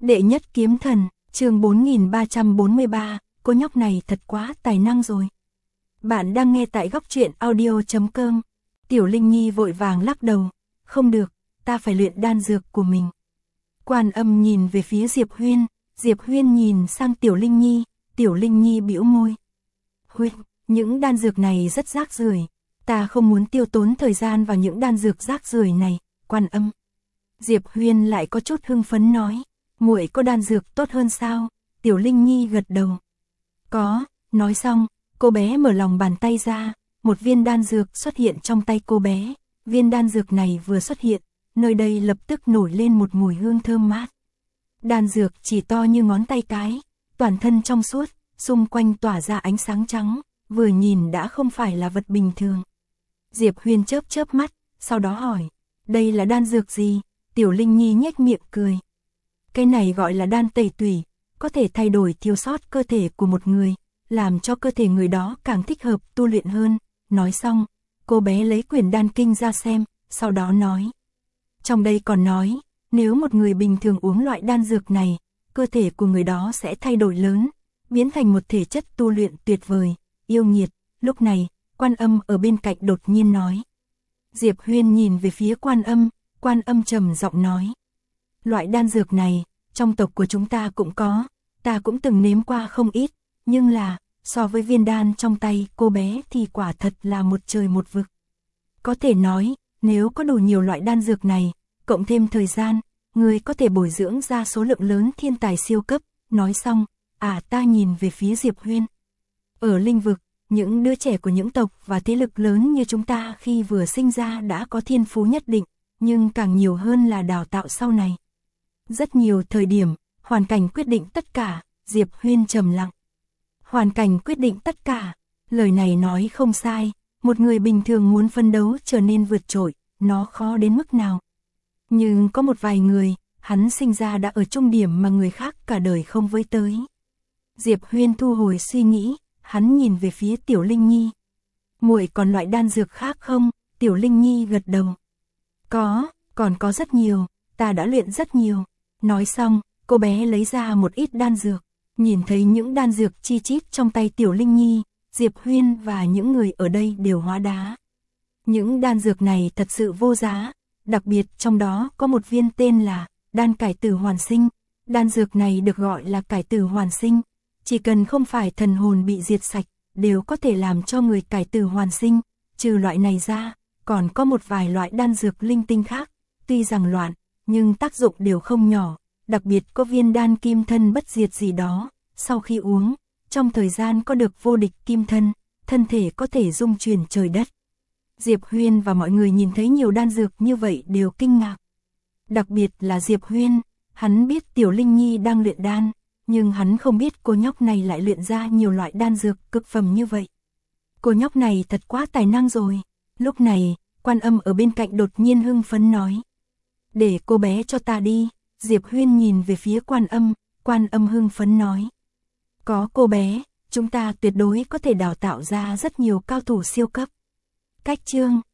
Đệ nhất kiếm thần, chương 4343, cô nhóc này thật quá tài năng rồi. Bạn đang nghe tại góc truyện audio.com. Tiểu Linh Nhi vội vàng lắc đầu, không được, ta phải luyện đan dược của mình. Quan Âm nhìn về phía Diệp Huyên nhìn sang Tiểu Linh Nhi bĩu môi. Huyên, những đan dược này rất rác rưởi, ta không muốn tiêu tốn thời gian vào những đan dược rác rưởi này. Quan Âm. Diệp Huyên lại có chút hưng phấn nói, muội có đan dược tốt hơn sao? Tiểu Linh Nhi gật đầu. Có, nói xong, cô bé mở lòng bàn tay ra, một viên đan dược xuất hiện trong tay cô bé. Viên đan dược này vừa xuất hiện, nơi đây lập tức nổi lên một mùi hương thơm mát. Đan dược chỉ to như ngón tay cái, toàn thân trong suốt, xung quanh tỏa ra ánh sáng trắng, vừa nhìn đã không phải là vật bình thường. Diệp Huyên chớp mắt, sau đó hỏi, đây là đan dược gì? Tiểu Linh Nhi nhếch miệng cười. Cái này gọi là đan tẩy tủy, có thể thay đổi thiếu sót cơ thể của một người, làm cho cơ thể người đó càng thích hợp tu luyện hơn. Nói xong, cô bé lấy quyển đan kinh ra xem, sau đó nói. Trong đây còn nói, nếu một người bình thường uống loại đan dược này, cơ thể của người đó sẽ thay đổi lớn, biến thành một thể chất tu luyện tuyệt vời, yêu nghiệt. Lúc này, Quan Âm ở bên cạnh đột nhiên nói. Diệp Huyên nhìn về phía Quan Âm trầm giọng nói. Loại đan dược này, trong tộc của chúng ta cũng có, ta cũng từng nếm qua không ít, nhưng là, so với viên đan trong tay cô bé thì quả thật là một trời một vực. Có thể nói, nếu có đủ nhiều loại đan dược này, cộng thêm thời gian, người có thể bồi dưỡng ra số lượng lớn thiên tài siêu cấp. Nói xong, ta nhìn về phía Diệp Huyên. Ở linh vực, những đứa trẻ của những tộc và thế lực lớn như chúng ta khi vừa sinh ra đã có thiên phú nhất định, nhưng càng nhiều hơn là đào tạo sau này. Rất nhiều thời điểm, hoàn cảnh quyết định tất cả. Diệp Huyên trầm lặng. Hoàn cảnh quyết định tất cả, lời này nói không sai, một người bình thường muốn phân đấu trở nên vượt trội, nó khó đến mức nào. Nhưng có một vài người, hắn sinh ra đã ở trung điểm mà người khác cả đời không với tới. Diệp Huyên thu hồi suy nghĩ, hắn nhìn về phía Tiểu Linh Nhi. Muội còn loại đan dược khác không? Tiểu Linh Nhi gật đầu. Còn có rất nhiều, ta đã luyện rất nhiều. Nói xong, cô bé lấy ra một ít đan dược. Nhìn thấy những đan dược chi chít trong tay Tiểu Linh Nhi, Diệp Huyên và những người ở đây đều hóa đá. Những đan dược này thật sự vô giá, đặc biệt trong đó có một viên tên là đan cải tử hoàn sinh. Đan dược này được gọi là cải tử hoàn sinh, chỉ cần không phải thần hồn bị diệt sạch, đều có thể làm cho người cải tử hoàn sinh. Trừ loại này ra, còn có một vài loại đan dược linh tinh khác, tuy rằng loạn, nhưng tác dụng đều không nhỏ. Đặc biệt có viên đan kim thân bất diệt gì đó, sau khi uống, trong thời gian có được vô địch kim thân, thân thể có thể dung chuyển trời đất. Diệp Huyên và mọi người nhìn thấy nhiều đan dược như vậy đều kinh ngạc. Đặc biệt là Diệp Huyên, hắn biết Tiểu Linh Nhi đang luyện đan, nhưng hắn không biết cô nhóc này lại luyện ra nhiều loại đan dược cực phẩm như vậy. Cô nhóc này thật quá tài năng rồi. Lúc này, Quan Âm ở bên cạnh đột nhiên hưng phấn nói. Để cô bé cho ta đi. Diệp Huyên nhìn về phía Quan Âm hưng phấn nói. Có cô bé, chúng ta tuyệt đối có thể đào tạo ra rất nhiều cao thủ siêu cấp. Cách chương